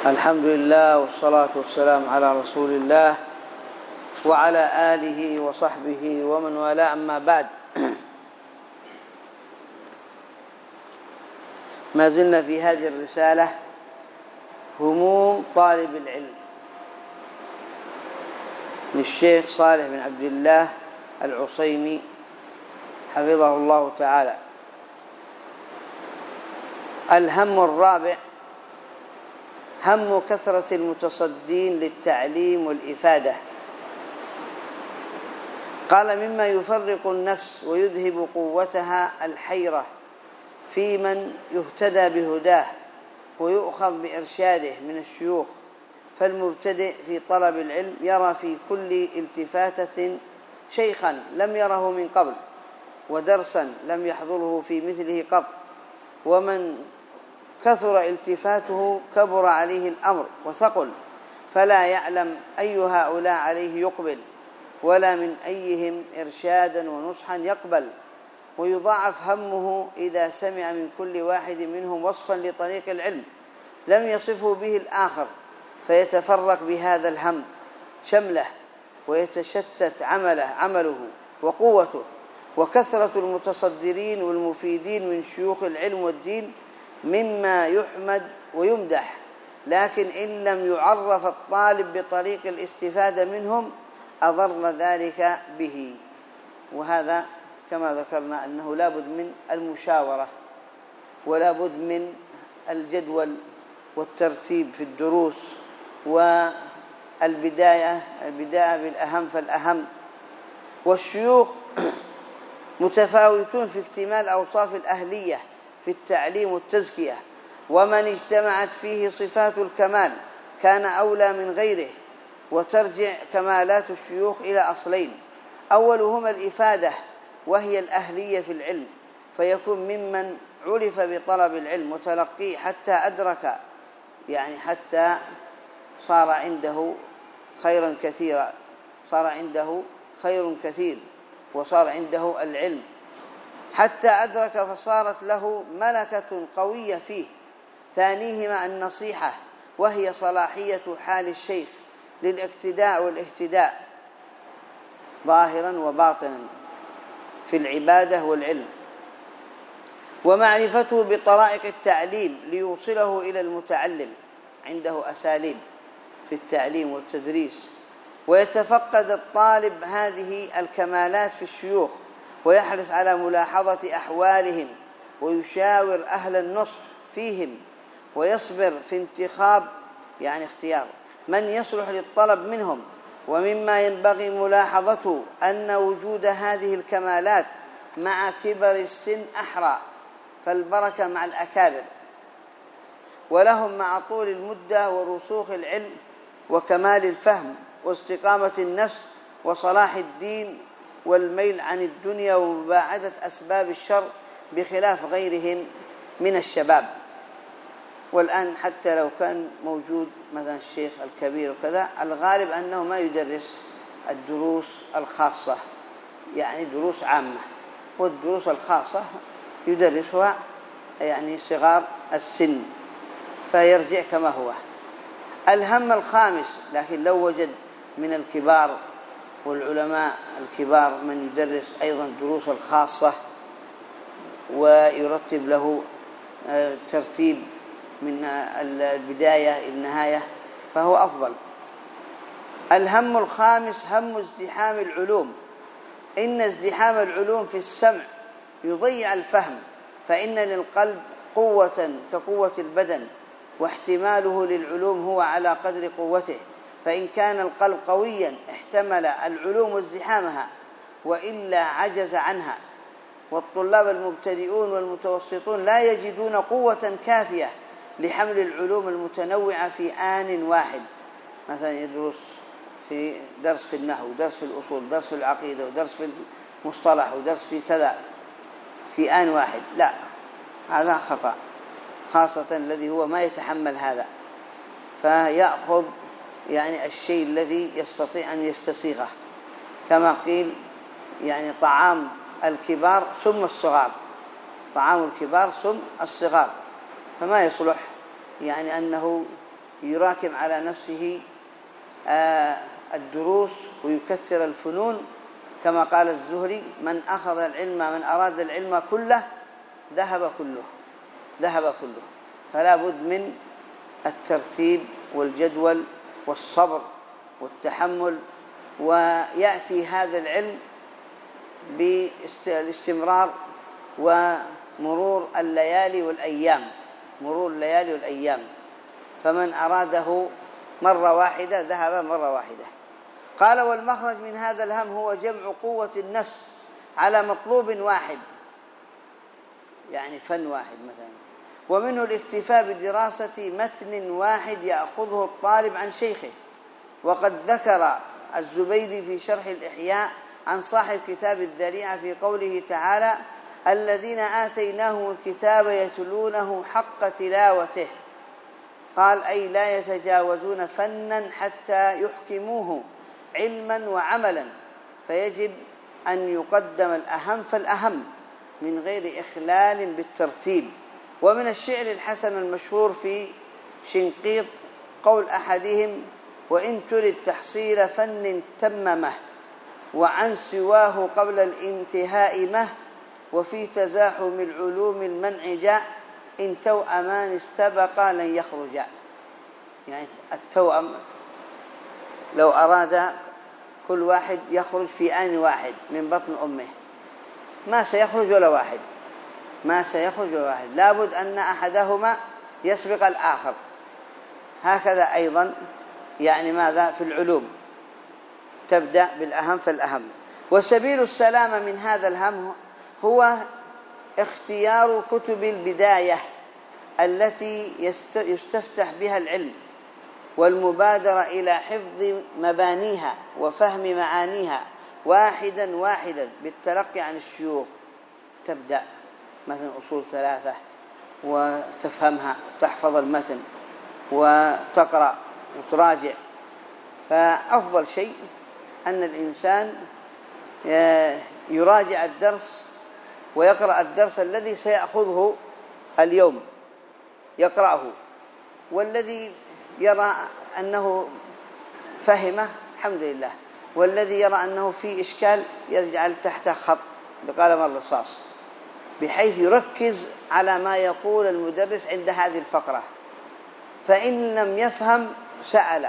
الحمد لله والصلاة والسلام على رسول الله وعلى آله وصحبه ومن والاه، أما بعد. ما زلنا في هذه الرسالة هموم طالب العلم للشيخ صالح بن عبد الله العصيمي حفظه الله تعالى. الهم الرابع هم كثرة المتصدين للتعليم والإفادة. قال: مما يفرق النفس ويذهب قوتها الحيرة في من يهتدى بهداه ويؤخذ بإرشاده من الشيوخ. فالمبتدئ في طلب العلم يرى في كل التفاتة شيخا لم يره من قبل، ودرسا لم يحضره في مثله قط، ومن كثر التفاته كبر عليه الأمر وثقل، فلا يعلم أي هؤلاء عليه يقبل، ولا من أيهم إرشادا ونصحا يقبل. ويضاعف همه إذا سمع من كل واحد منهم وصفا لطريق العلم لم يصفه به الآخر، فيتفرق بهذا الهم شمله، ويتشتت عمله وقوته. وكثرة المتصدرين والمفيدين من شيوخ العلم والدين مما يحمد ويمدح، لكن إن لم يعرف الطالب بطريق الاستفادة منهم أضر ذلك به. وهذا كما ذكرنا أنه لا بد من المشاورة، ولا بد من الجدول والترتيب في الدروس، والبداية بالأهم فالأهم. والشيوخ متفاوتون في اكتمال أوصاف الأهلية في التعليم والتزكية، ومن اجتمعت فيه صفات الكمال كان أولى من غيره. وترجع كمالات الشيوخ إلى أصلين: أولهما الإفادة وهي الأهلية في العلم، فيكون ممن عرف بطلب العلم وتلقيه حتى أدرك، يعني حتى صار عنده خيرا كثيرا، صار عنده خير كثير وصار عنده العلم حتى أدرك، فصارت له ملكة قوية فيه. ثانيهما النصيحة، وهي صلاحية حال الشيخ للاقتداء والاهتداء ظاهرا وباطنا في العبادة والعلم، ومعرفته بطرائق التعليم ليوصله إلى المتعلم، عنده أساليب في التعليم والتدريس. ويتفقد الطالب هذه الكمالات في الشيوخ، ويحرص على ملاحظة أحوالهم، ويشاور أهل النصح فيهم، ويصبر في اختيار من يصلح للطلب منهم. ومما ينبغي ملاحظته أن وجود هذه الكمالات مع كبر السن أحرى، فالبركة مع الأكابر، ولهم مع طول المدة ورسوخ العلم وكمال الفهم واستقامة النفس وصلاح الدين والميل عن الدنيا ومباعدة أسباب الشر، بخلاف غيرهم من الشباب. والآن حتى لو كان موجود مثلا الشيخ الكبير وكذا، الغالب أنه ما يدرس الدروس الخاصة، يعني دروس عامة، والدروس الخاصة يدرسها يعني صغار السن، فيرجع كما هو. الهم الخامس، لكن لو وجد من الكبار والعلماء الكبار من يدرس أيضا دروس الخاصة ويرتب له ترتيب من البداية إلى النهاية فهو أفضل. الهم الخامس هم ازدحام العلوم. إن ازدحام العلوم في السمع يضيع الفهم، فإن للقلب قوة كقوة البدن، واحتماله للعلوم هو على قدر قوته. فإن كان القلب قويا احتمل العلوم وازدحامها، وإلا عجز عنها. والطلاب المبتدئون والمتوسطون لا يجدون قوة كافية لحمل العلوم المتنوعة في آن واحد، مثلا يدرس في درس في النحو، درس في الأصول، درس في العقيدة، ودرس في المصطلح، ودرس في كذا في آن واحد. لا، هذا خطأ، خاصة الذي هو ما يتحمل هذا، فيأخذ يعني الشيء الذي يستطيع أن يستسيغه، كما قيل يعني طعام الكبار سم الصغار، طعام الكبار سم الصغار، فما يصلح يعني أنه يراكم على نفسه الدروس ويكثر الفنون، كما قال الزهري: من أخذ العلم، من أراد العلم كله ذهب كله. فلا بد من الترتيب والجدول والصبر والتحمل، ويأتي هذا العلم بالاستمرار ومرور الليالي والأيام. فمن أراده مرة واحدة ذهب مرة واحدة. قال: والمخرج من هذا الهم هو جمع قوة النفس على مطلوب واحد، يعني فن واحد مثلا، ومنه الاكتفاء بدراسة متن واحد يأخذه الطالب عن شيخه. وقد ذكر الزبيدي في شرح الإحياء عن صاحب كتاب الذريعة في قوله تعالى: الذين آتيناهم الكتاب يتلونه حق تلاوته. قال: أي لا يتجاوزون فنا حتى يحكموه علما وعملا، فيجب أن يقدم الأهم فالأهم من غير إخلال بالترتيب. ومن الشعر الحسن المشهور في شنقيط قول أحدهم: وإن ترد تحصيل فن تممه، وعن سواه قبل الانتهاء مه، وفي تزاحم العلوم المنع جاء، إن توأمان استبقا لن يخرجا. يعني التوأم لو أراد كل واحد يخرج في آن واحد من بطن أمه ما سيخرج ولا واحد، لابد أن أحدهما يسبق الآخر. هكذا أيضا يعني ماذا في العلوم، تبدأ بالأهم فالأهم. وسبيل السلامة من هذا الهم هو اختيار كتب البداية التي يستفتح بها العلم، والمبادرة إلى حفظ مبانيها وفهم معانيها واحدا بالتلقي عن الشيوخ. تبدأ مثلا أصول 3 وتفهمها، تحفظ المتن وتقرأ وتراجع. فأفضل شيء أن الإنسان يراجع الدرس ويقرأ الدرس الذي سيأخذه اليوم يقرأه، والذي يرى أنه فهمه الحمد لله، والذي يرى أنه فيه إشكال يجعل تحته خط بقلم الرصاص، بحيث يركز على ما يقول المدرس عند هذه الفقرة. فإن لم يفهم سأل،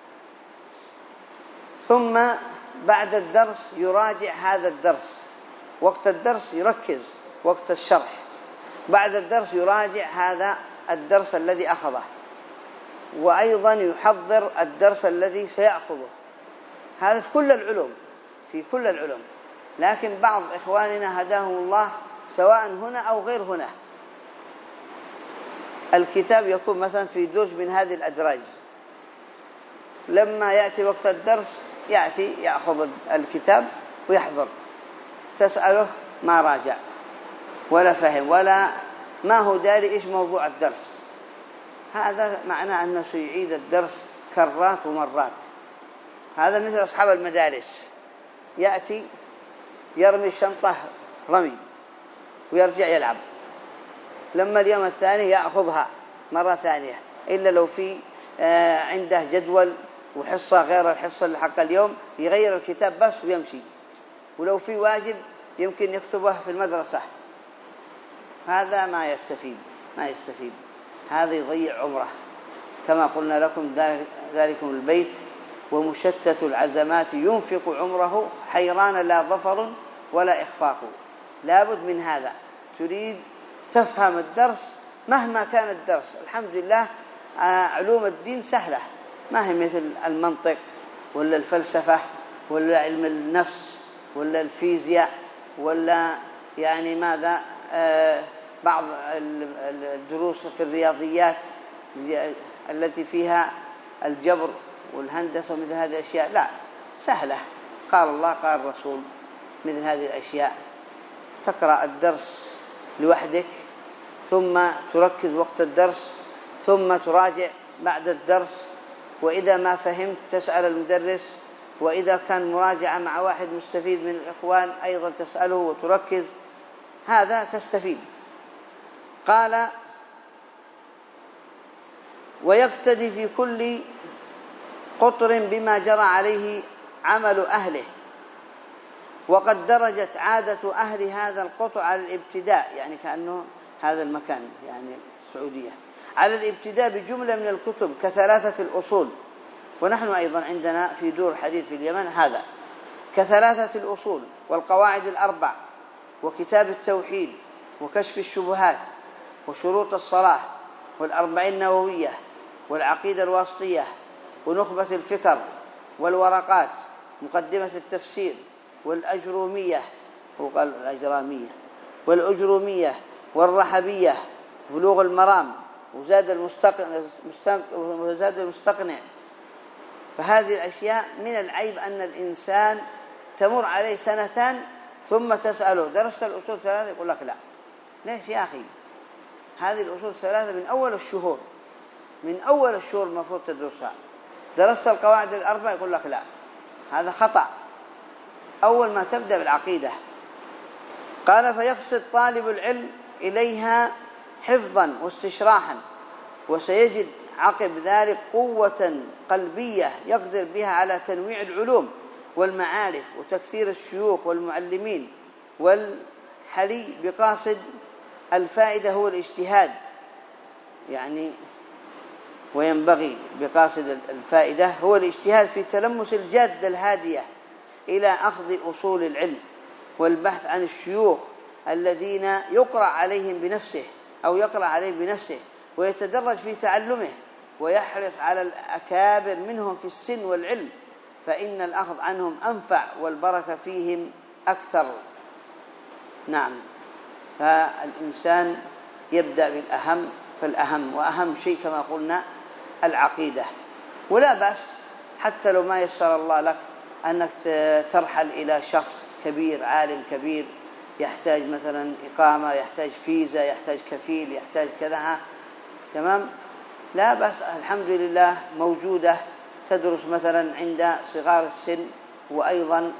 ثم بعد الدرس يراجع هذا الدرس. وقت الدرس يركز، وقت الشرح بعد الدرس يراجع هذا الدرس الذي أخذه، وأيضا يحضر الدرس الذي سيأخذه. هذا في كل العلوم. لكن بعض إخواننا هداهم الله سواء هنا أو غير هنا، الكتاب يكون مثلا في درج من هذه الأدراج، لما يأتي وقت الدرس يأتي يأخذ الكتاب ويحضر، تسأله ما راجع ولا فهم ولا ما هو داري إيش موضوع الدرس. هذا معناه أنه سيعيد الدرس كرات ومرات. هذا مثل أصحاب المدارس، يأتي يرمي الشنطة رمي ويرجع يلعب، لما اليوم الثاني يأخذها مرة ثانية، إلا لو في عنده جدول وحصة غير الحصة اللي حق اليوم يغير الكتاب بس ويمشي، ولو في واجب يمكن يكتبه في المدرسة. هذا ما يستفيد، هذا يضيع عمره. كما قلنا لكم ذلكم البيت: ومشتت العزمات ينفق عمره، حيران لا ظفر ولا إخفاق. لابد من هذا. تريد تفهم الدرس مهما كان الدرس. الحمد لله علوم الدين سهلة، ما هي مثل المنطق ولا الفلسفة ولا علم النفس ولا الفيزياء ولا يعني ماذا بعض الدروس في الرياضيات التي فيها الجبر والهندسة ومثل هذه الأشياء. لا، سهلة، قال الله قال الرسول، مثل هذه الأشياء. تقرأ الدرس لوحدك، ثم تركز وقت الدرس، ثم تراجع بعد الدرس، وإذا ما فهمت تسأل المدرس، وإذا كان مراجعة مع واحد مستفيد من الإخوان أيضا تسأله وتركز، هذا تستفيد. قال: ويقتدي في كل قطر بما جرى عليه عمل أهله. وقد درجت عادة أهل هذا القطر على الابتداء، يعني كأنه هذا المكان يعني السعودية، على الابتداء بجملة من الكتب كثلاثة الأصول، ونحن أيضا عندنا في دور حديث في اليمن هذا، كثلاثة الأصول والقواعد الأربع وكتاب التوحيد وكشف الشبهات وشروط الصلاة والأربعين النووية والعقيدة الواسطية ونخبة الفكر والورقات مقدمة التفسير والأجرومية وقال الأجرامية والأجرومية والرحبية بلوغ المرام وزاد المستقنع. فهذه الأشياء من العيب أن الإنسان تمر عليه سنتان ثم تسأله درست الأصول ثلاثة؟ يقول لك لا. ليش يا أخي؟ هذه الأصول ثلاثة من أول الشهور المفروض تدرسها. درست القواعد الأربع؟ يقول لك لا، هذا خطأ. أول ما تبدأ بالعقيدة. قال فيقصد طالب العلم إليها حفظا واستشراحا، وسيجد عقب ذلك قوة قلبية يقدر بها على تنويع العلوم والمعارف وتكثير الشيوخ والمعلمين. والحلي بقاصد الفائدة هو الاجتهاد، يعني وينبغي بقاصد الفائدة هو الاجتهاد في تلمس الجادة الهادية إلى أخذ أصول العلم والبحث عن الشيوخ الذين يقرأ عليهم بنفسه أو يقرأ عليهم بنفسه ويتدرج في تعلمه، ويحرص على الأكابر منهم في السن والعلم، فإن الأخذ عنهم أنفع والبركة فيهم أكثر. نعم، فالإنسان يبدأ بالأهم، فالأهم وأهم شيء كما قلنا العقيدة. ولا بأس حتى لو ما يسر الله لك أنك ترحل إلى شخص كبير، عالم كبير، يحتاج مثلا إقامة، يحتاج فيزا، يحتاج كفيل، يحتاج كذا، تمام، لا بأس، الحمد لله موجودة. تدرس مثلا عند صغار السن، وأيضا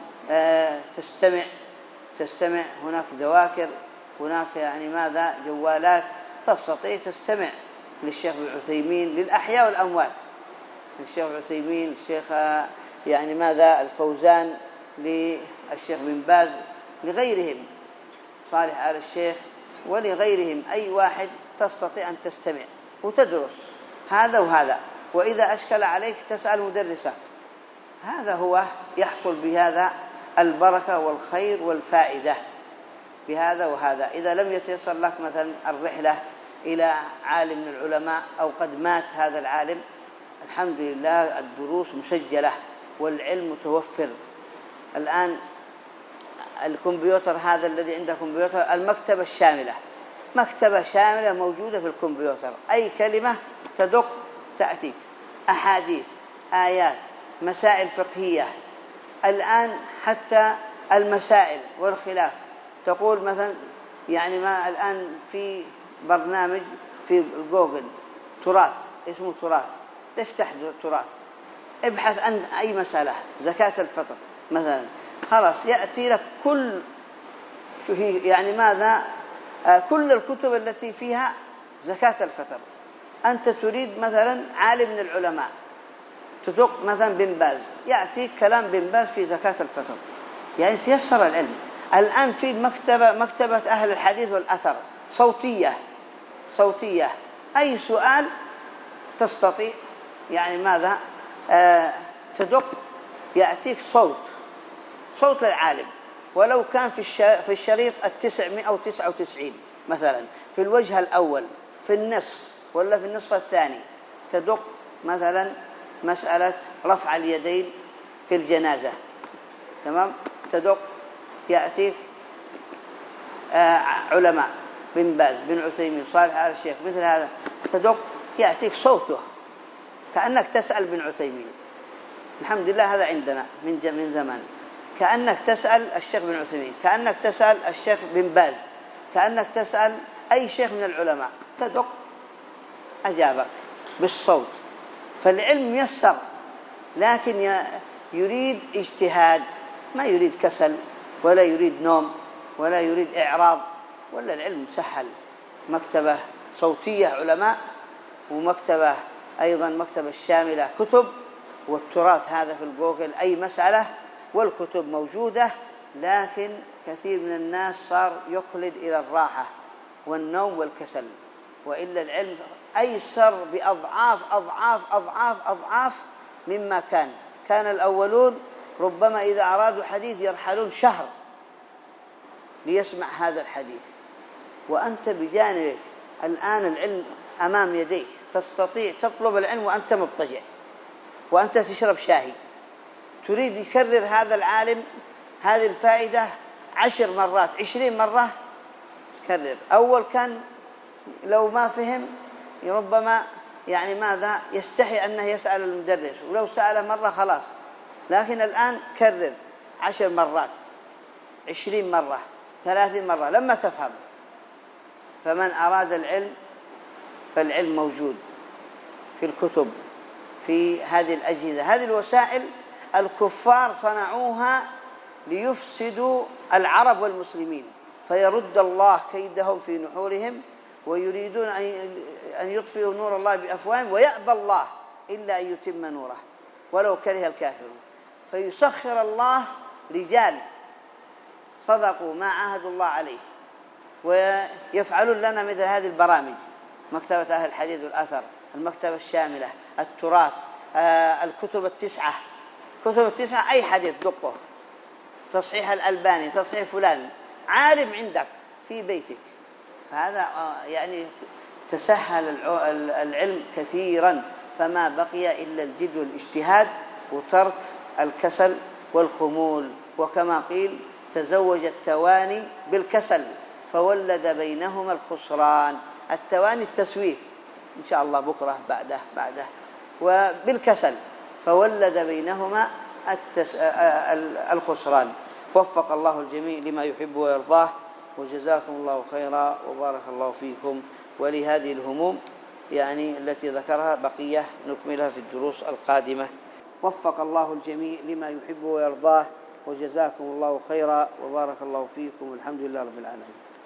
تستمع هناك ذواكر، هناك يعني ماذا جوالات تستطيع تستمع للشيخ العثيمين، للأحياء والأموات، للشيخ العثيمين، الشيخ يعني ماذا الفوزان، للشيخ بن باز، لغيرهم، صالح آل الشيخ، ولغيرهم، أي واحد تستطيع أن تستمع وتدرس هذا وهذا. وإذا أشكل عليك تسأل مدرسة. هذا هو يحصل بهذا البركة والخير والفائدة بهذا وهذا. إذا لم يتيسر لك مثلا الرحلة إلى عالم من العلماء أو قد مات هذا العالم، الحمد لله الدروس مسجلة والعلم متوفر. الآن الكمبيوتر هذا الذي عنده كمبيوتر، المكتبة الشاملة، مكتبة شاملة موجودة في الكمبيوتر، أي كلمة تدق تأتيك، أحاديث، آيات، مسائل فقهية. الآن حتى المسائل والخلاف، تقول مثلا يعني ما الآن في برنامج في جوجل تراث، اسمه تراث، تفتح تراث، ابحث عن أي مسألة، زكاة الفطر مثلا، خلاص يأتي لك كل يعني ماذا كل الكتب التي فيها زكاة الفطر. أنت تريد مثلا عالم من العلماء، تدق مثلا بن باز، يأتيك كلام بن باز في زكاة الفطر، يعني تيسر العلم. الآن في مكتبة أهل الحديث والأثر صوتية، أي سؤال تستطيع يعني ماذا تدق يأتيك صوت العالم، ولو كان في الشريط 999 مثلا، في الوجه الأول، في النصف، ولا في النصف الثاني، تدق مثلا مسألة رفع اليدين في الجنازة، تمام، تدق يأتيك علماء بن باز، بن عثيمين، صالح آل الشيخ، مثل هذا، تدق يأتيك صوته كأنك تسأل بن عثيمين. الحمد لله هذا عندنا من زمان، كأنك تسأل الشيخ بن عثيمين، كأنك تسأل الشيخ بن باز، كأنك تسأل أي شيخ من العلماء، تدق أجابك بالصوت. فالعلم يسر، لكن يريد اجتهاد، ما يريد كسل، ولا يريد نوم، ولا يريد إعراض، ولا العلم سهل. مكتبة صوتية علماء، ومكتبة أيضا مكتبة الشاملة كتب، والتراث هذا في الجوجل أي مسألة والكتب موجودة. لكن كثير من الناس صار يقلد إلى الراحة والنوم والكسل، وإلا العلم أيسر بأضعاف أضعاف أضعاف أضعاف مما كان الأولون ربما إذا أرادوا حديث يرحلون شهر ليسمع هذا الحديث، وأنت بجانبك الآن العلم أمام يديك، تستطيع تطلب العلم وأنت مضطجع وأنت تشرب شاهي. تريد يكرر هذا العالم هذه الفائدة 10 مرات 20 مرة تكرر. أول كان لو ما فهم ربما ماذا يستحي أنه يسأل المدرس، ولو سأل مرة خلاص. لكن الآن كرر 10 مرات 20 مرة 30 مرة لما تفهم. فمن أراد العلم فالعلم موجود في الكتب، في هذه الأجهزة، هذه الوسائل الكفار صنعوها ليفسدوا العرب والمسلمين، فيرد الله كيدهم في نحورهم، ويريدون أن يطفئوا نور الله بأفواههم ويأبى الله إلا أن يتم نوره ولو كره الكافرون. فيسخر الله رجال صدقوا ما عاهدوا الله عليه ويفعلون لنا مثل هذه البرامج، مكتبة أهل الحديث والأثر، المكتبة الشاملة، التراث، الكتب التسعة. كتب التسعة أي حديث دقه، تصحيح الألباني، تصحيح فلان، عالم عندك في بيتك. فهذا تسهل العلم كثيرا، فما بقي إلا الجد والاجتهاد وترك الكسل والخمول. وكما قيل تزوج التواني بالكسل فولد بينهما الخسران. التواني التسويف إن شاء الله بكرة بعده وبالكسل فولد بينهما الخسران. وفق الله الجميع لما يحب ويرضاه، وجزاكم الله خيرا وبارك الله فيكم. ولهذه الهموم التي ذكرها بقية نكملها في الدروس القادمة. وفق الله الجميع لما يحب ويرضاه، وجزاكم الله خيرا وبارك الله فيكم، والحمد لله رب العالمين.